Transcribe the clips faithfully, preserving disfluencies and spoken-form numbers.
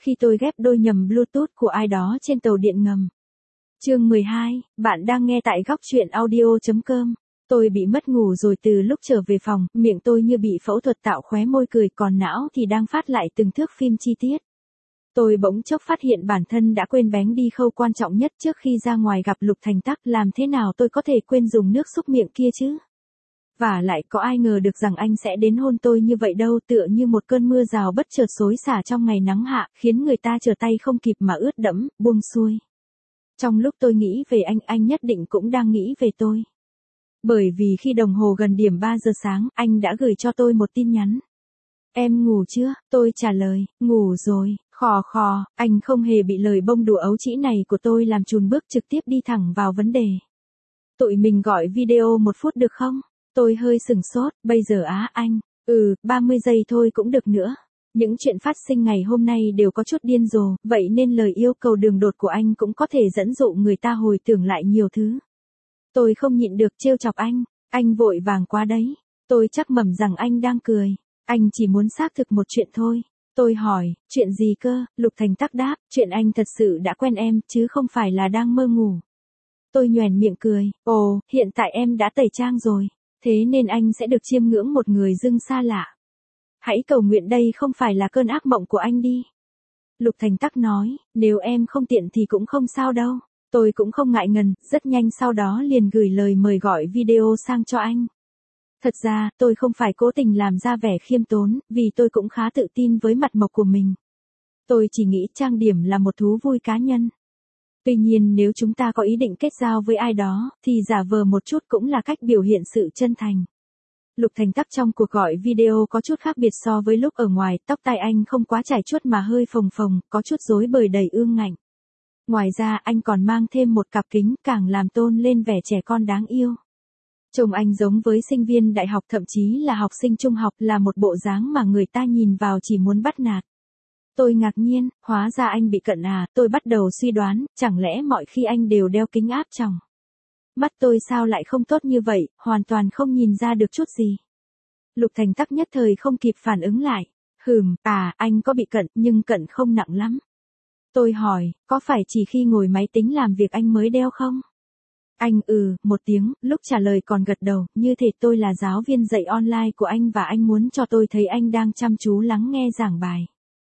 khi tôi ghép đôi nhầm Bluetooth của ai đó trên tàu điện ngầm. Chương mười hai, bạn đang nghe tại góc truyện audio chấm com. Tôi bị mất ngủ rồi từ lúc trở về phòng, miệng tôi như bị phẫu thuật tạo khóe môi cười, còn não thì đang phát lại từng thước phim chi tiết. Tôi bỗng chốc phát hiện bản thân đã quên bén đi khâu quan trọng nhất trước khi ra ngoài gặp Lục Thành Tắc, làm thế nào tôi có thể quên dùng nước xúc miệng kia chứ? Và lại có ai ngờ được rằng anh sẽ đến hôn tôi như vậy đâu, tựa như một cơn mưa rào bất chợt xối xả trong ngày nắng hạ, khiến người ta trở tay không kịp mà ướt đẫm, buông xuôi. Trong lúc tôi nghĩ về anh, anh nhất định cũng đang nghĩ về tôi. Bởi vì khi đồng hồ gần điểm ba giờ sáng, anh đã gửi cho tôi một tin nhắn. Em ngủ chưa? Tôi trả lời, ngủ rồi, khò khò, anh không hề bị lời bông đùa ấu trĩ này của tôi làm chùn bước, trực tiếp đi thẳng vào vấn đề. Tụi mình gọi video một phút được không? Tôi hơi sửng sốt, bây giờ á anh, ừ, ba mươi giây thôi cũng được nữa. Những chuyện phát sinh ngày hôm nay đều có chút điên rồ, vậy nên lời yêu cầu đường đột của anh cũng có thể dẫn dụ người ta hồi tưởng lại nhiều thứ. Tôi không nhịn được trêu chọc anh, anh vội vàng quá đấy. Tôi chắc mẩm rằng anh đang cười, anh chỉ muốn xác thực một chuyện thôi. Tôi hỏi, chuyện gì cơ? Lục Thành Tắc đáp, chuyện anh thật sự đã quen em, chứ không phải là đang mơ ngủ. Tôi nhoẻn miệng cười, ồ, hiện tại em đã tẩy trang rồi, thế nên anh sẽ được chiêm ngưỡng một người dưng xa lạ. Hãy cầu nguyện đây không phải là cơn ác mộng của anh đi. Lục Thành Tắc nói, nếu em không tiện thì cũng không sao đâu. Tôi cũng không ngại ngần, rất nhanh sau đó liền gửi lời mời gọi video sang cho anh. Thật ra, tôi không phải cố tình làm ra vẻ khiêm tốn, vì tôi cũng khá tự tin với mặt mộc của mình. Tôi chỉ nghĩ trang điểm là một thú vui cá nhân. Tuy nhiên nếu chúng ta có ý định kết giao với ai đó, thì giả vờ một chút cũng là cách biểu hiện sự chân thành. Lục Thành Tắc trong cuộc gọi video có chút khác biệt so với lúc ở ngoài, tóc tai anh không quá chải chuốt mà hơi phồng phồng, có chút rối bời đầy ương ngạnh. Ngoài ra anh còn mang thêm một cặp kính, càng làm tôn lên vẻ trẻ con đáng yêu. Trông anh giống với sinh viên đại học, thậm chí là học sinh trung học, là một bộ dáng mà người ta nhìn vào chỉ muốn bắt nạt. Tôi ngạc nhiên, hóa ra anh bị cận à, tôi bắt đầu suy đoán, chẳng lẽ mọi khi anh đều đeo kính áp tròng. Mắt tôi sao lại không tốt như vậy, hoàn toàn không nhìn ra được chút gì. Lục Thành Tắc nhất thời không kịp phản ứng lại. Hừm, à, anh có bị cận, nhưng cận không nặng lắm. Tôi hỏi, có phải chỉ khi ngồi máy tính làm việc anh mới đeo không? Anh ừ, một tiếng, lúc trả lời còn gật đầu, như thể tôi là giáo viên dạy online của anh và anh muốn cho tôi thấy anh đang chăm chú lắng nghe giảng bài.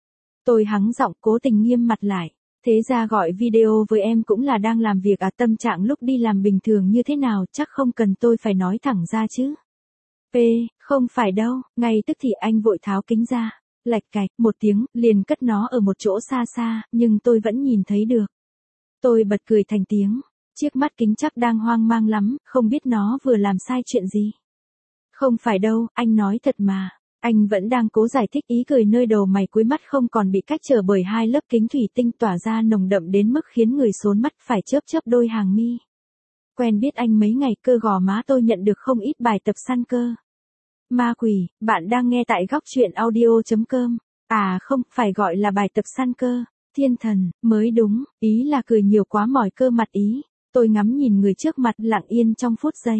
Tôi hắng giọng, cố tình nghiêm mặt lại. Thế ra gọi video với em cũng là đang làm việc à? Tâm trạng lúc đi làm bình thường như thế nào, chắc không cần tôi phải nói thẳng ra chứ. P, không phải đâu, ngay tức thì anh vội tháo kính ra. Lạch cạch, một tiếng, liền cất nó ở một chỗ xa xa, nhưng tôi vẫn nhìn thấy được. Tôi bật cười thành tiếng. Chiếc mắt kính chắc đang hoang mang lắm, không biết nó vừa làm sai chuyện gì. Không phải đâu, anh nói thật mà. Anh vẫn đang cố giải thích, ý cười nơi đầu mày cuối mắt không còn bị cách trở bởi hai lớp kính thủy tinh tỏa ra nồng đậm đến mức khiến người sốn mắt phải chớp chớp đôi hàng mi. Quen biết anh mấy ngày, cơ gò má tôi nhận được không ít bài tập săn cơ. Ma quỷ, bạn đang nghe tại góc truyện audio chấm com. À không, phải gọi là bài tập săn cơ. Thiên thần, mới đúng, ý là cười nhiều quá mỏi cơ mặt ý. Tôi ngắm nhìn người trước mặt lặng yên trong phút giây.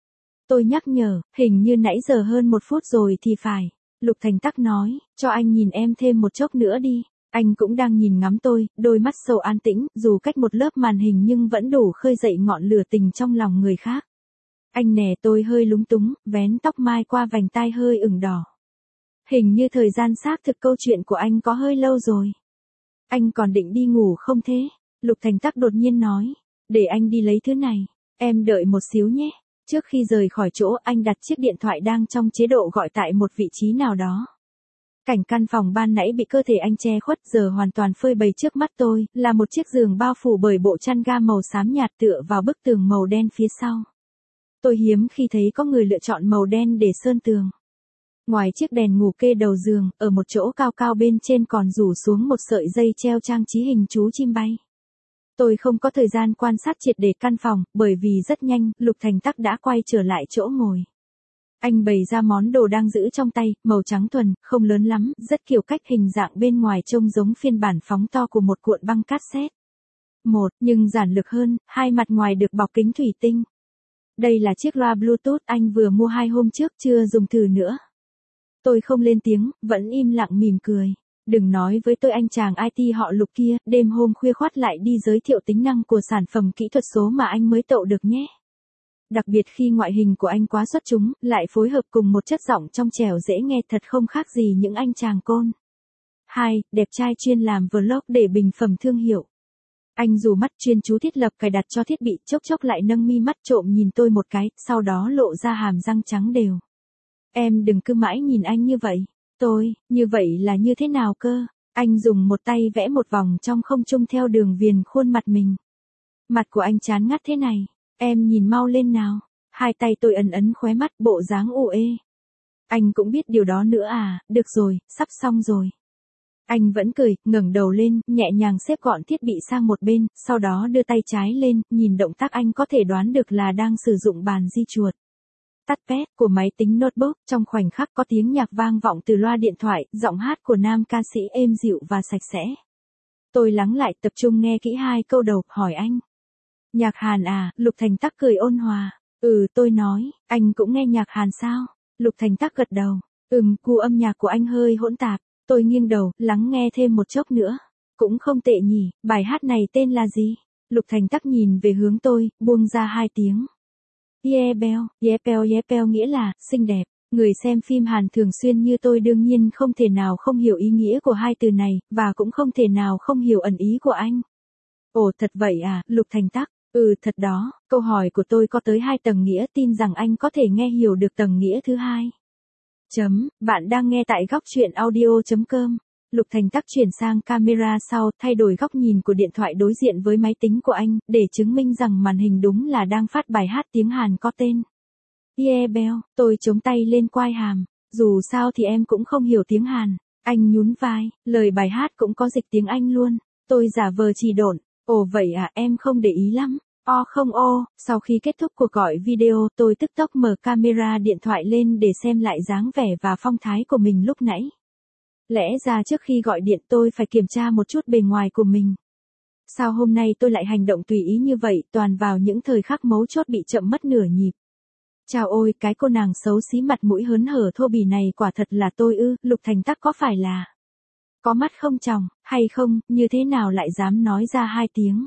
Tôi nhắc nhở, hình như nãy giờ hơn một phút rồi thì phải. Lục Thành Tắc nói, cho anh nhìn em thêm một chốc nữa đi. Anh cũng đang nhìn ngắm tôi, đôi mắt sâu an tĩnh, dù cách một lớp màn hình nhưng vẫn đủ khơi dậy ngọn lửa tình trong lòng người khác. Anh nè, tôi hơi lúng túng, vén tóc mai qua vành tai hơi ửng đỏ. Hình như thời gian xác thực câu chuyện của anh có hơi lâu rồi. Anh còn định đi ngủ không thế? Lục Thành Tắc đột nhiên nói, để anh đi lấy thứ này, em đợi một xíu nhé. Trước khi rời khỏi chỗ, anh đặt chiếc điện thoại đang trong chế độ gọi tại một vị trí nào đó. Cảnh căn phòng ban nãy bị cơ thể anh che khuất giờ hoàn toàn phơi bày trước mắt tôi, là một chiếc giường bao phủ bởi bộ chăn ga màu xám nhạt tựa vào bức tường màu đen phía sau. Tôi hiếm khi thấy có người lựa chọn màu đen để sơn tường. Ngoài chiếc đèn ngủ kê đầu giường, ở một chỗ cao cao bên trên còn rủ xuống một sợi dây treo trang trí hình chú chim bay. Tôi không có thời gian quan sát triệt để căn phòng, bởi vì rất nhanh, Lục Thành Tắc đã quay trở lại chỗ ngồi. Anh bày ra món đồ đang giữ trong tay, màu trắng thuần, không lớn lắm, rất kiểu cách, hình dạng bên ngoài trông giống phiên bản phóng to của một cuộn băng cassette. Một, nhưng giản lược hơn, hai mặt ngoài được bọc kính thủy tinh. Đây là chiếc loa Bluetooth anh vừa mua hai hôm trước, chưa dùng thử nữa. Tôi không lên tiếng, vẫn im lặng mỉm cười. Đừng nói với tôi anh chàng i tê họ Lục kia, đêm hôm khuya khoắt lại đi giới thiệu tính năng của sản phẩm kỹ thuật số mà anh mới tậu được nhé. Đặc biệt khi ngoại hình của anh quá xuất chúng, lại phối hợp cùng một chất giọng trong trẻo dễ nghe thật không khác gì những anh chàng côn. hai. Đẹp trai chuyên làm vlog để bình phẩm thương hiệu. Anh dù mắt chuyên chú thiết lập cài đặt cho thiết bị, chốc chốc lại nâng mi mắt trộm nhìn tôi một cái, sau đó lộ ra hàm răng trắng đều. Em đừng cứ mãi nhìn anh như vậy. Tôi, như vậy là như thế nào cơ? Anh dùng một tay vẽ một vòng trong không trung theo đường viền khuôn mặt mình. Mặt của anh chán ngắt thế này. Em nhìn mau lên nào. Hai tay tôi ấn ấn khóe mắt bộ dáng u ê. Anh cũng biết điều đó nữa à, được rồi, sắp xong rồi. Anh vẫn cười, ngẩng đầu lên, nhẹ nhàng xếp gọn thiết bị sang một bên, sau đó đưa tay trái lên, nhìn động tác anh có thể đoán được là đang sử dụng bàn di chuột. Tắt pad của máy tính notebook, trong khoảnh khắc có tiếng nhạc vang vọng từ loa điện thoại, giọng hát của nam ca sĩ êm dịu và sạch sẽ. Tôi lắng lại tập trung nghe kỹ hai câu đầu, hỏi anh. Nhạc Hàn à, Lục Thành Tắc cười ôn hòa. Ừ, tôi nói, anh cũng nghe nhạc Hàn sao? Lục Thành Tắc gật đầu. Ừm, gu âm nhạc của anh hơi hỗn tạp. Tôi nghiêng đầu, lắng nghe thêm một chốc nữa. Cũng không tệ nhỉ, bài hát này tên là gì? Lục Thành Tắc nhìn về hướng tôi, buông ra hai tiếng. Yebel, Yebel Yebel nghĩa là, xinh đẹp. Người xem phim Hàn thường xuyên như tôi đương nhiên không thể nào không hiểu ý nghĩa của hai từ này, và cũng không thể nào không hiểu ẩn ý của anh. Ồ thật vậy à, Lục Thành Tắc. Ừ thật đó, câu hỏi của tôi có tới hai tầng nghĩa, tin rằng anh có thể nghe hiểu được tầng nghĩa thứ hai. Chấm, bạn đang nghe tại góc truyện audio chấm com. Lục Thành Tắc chuyển sang camera sau, thay đổi góc nhìn của điện thoại đối diện với máy tính của anh, để chứng minh rằng màn hình đúng là đang phát bài hát tiếng Hàn có tên. Yebel, tôi chống tay lên quai hàm. Dù sao thì em cũng không hiểu tiếng Hàn. Anh nhún vai, lời bài hát cũng có dịch tiếng Anh luôn. Tôi giả vờ trì độn. Ồ vậy à, em không để ý lắm. O không ô, sau khi kết thúc cuộc gọi video, tôi tức tốc mở camera điện thoại lên để xem lại dáng vẻ và phong thái của mình lúc nãy. Lẽ ra trước khi gọi điện tôi phải kiểm tra một chút bề ngoài của mình. Sao hôm nay tôi lại hành động tùy ý như vậy, toàn vào những thời khắc mấu chốt bị chậm mất nửa nhịp. Chào ôi, cái cô nàng xấu xí mặt mũi hớn hở thô bỉ này quả thật là tôi ư, Lục Thành Tắc có phải là có mắt không tròng, hay không, như thế nào lại dám nói ra hai tiếng.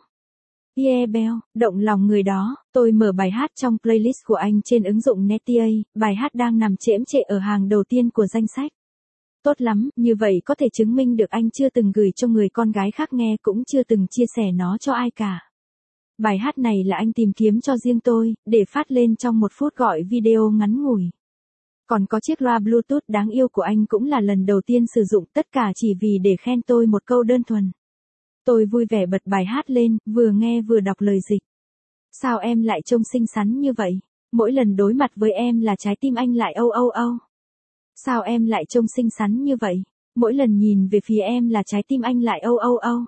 Yebel, động lòng người đó, tôi mở bài hát trong playlist của anh trên ứng dụng Netia, bài hát đang nằm chễm chệ ở hàng đầu tiên của danh sách. Tốt lắm, như vậy có thể chứng minh được anh chưa từng gửi cho người con gái khác nghe cũng chưa từng chia sẻ nó cho ai cả. Bài hát này là anh tìm kiếm cho riêng tôi, để phát lên trong một phút gọi video ngắn ngủi. Còn có chiếc loa Bluetooth đáng yêu của anh cũng là lần đầu tiên sử dụng, tất cả chỉ vì để khen tôi một câu đơn thuần. Tôi vui vẻ bật bài hát lên, vừa nghe vừa đọc lời dịch. Sao em lại trông xinh xắn như vậy? Mỗi lần đối mặt với em là trái tim anh lại âu âu âu. Sao em lại trông xinh xắn như vậy? Mỗi lần nhìn về phía em là trái tim anh lại âu âu âu.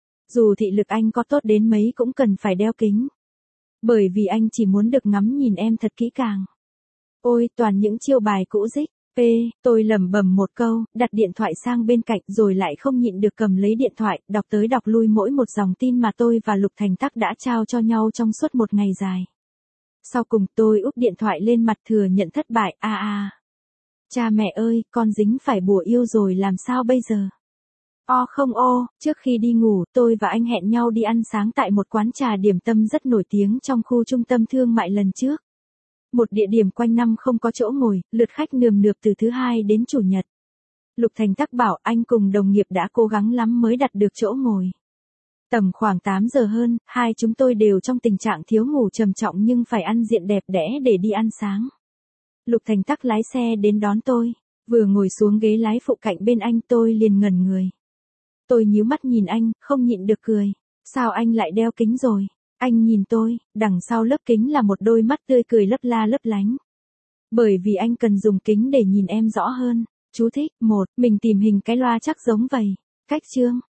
Dù thị lực anh có tốt đến mấy cũng cần phải đeo kính. Bởi vì anh chỉ muốn được ngắm nhìn em thật kỹ càng. Ôi, toàn những chiêu bài cũ dích. P, tôi lẩm bẩm một câu, đặt điện thoại sang bên cạnh rồi lại không nhịn được cầm lấy điện thoại, đọc tới đọc lui mỗi một dòng tin mà tôi và Lục Thành Tắc đã trao cho nhau trong suốt một ngày dài. Sau cùng tôi úp điện thoại lên mặt thừa nhận thất bại, a a. Cha mẹ ơi, con dính phải bùa yêu rồi làm sao bây giờ? O không ô, trước khi đi ngủ, tôi và anh hẹn nhau đi ăn sáng tại một quán trà điểm tâm rất nổi tiếng trong khu trung tâm thương mại lần trước. Một địa điểm quanh năm không có chỗ ngồi, lượt khách nườm nượp từ thứ hai đến chủ nhật. Lục Thành Tắc bảo anh cùng đồng nghiệp đã cố gắng lắm mới đặt được chỗ ngồi. Tầm khoảng tám giờ hơn, hai chúng tôi đều trong tình trạng thiếu ngủ trầm trọng nhưng phải ăn diện đẹp đẽ để đi ăn sáng. Lục Thành Tắc lái xe đến đón tôi, vừa ngồi xuống ghế lái phụ cạnh bên anh tôi liền ngẩn người. Tôi nhíu mắt nhìn anh, không nhịn được cười. Sao anh lại đeo kính rồi? Anh nhìn tôi, đằng sau lớp kính là một đôi mắt tươi cười lấp la lấp lánh. Bởi vì anh cần dùng kính để nhìn em rõ hơn. Chú thích, một, mình tìm hình cái loa chắc giống vậy. Cách chương,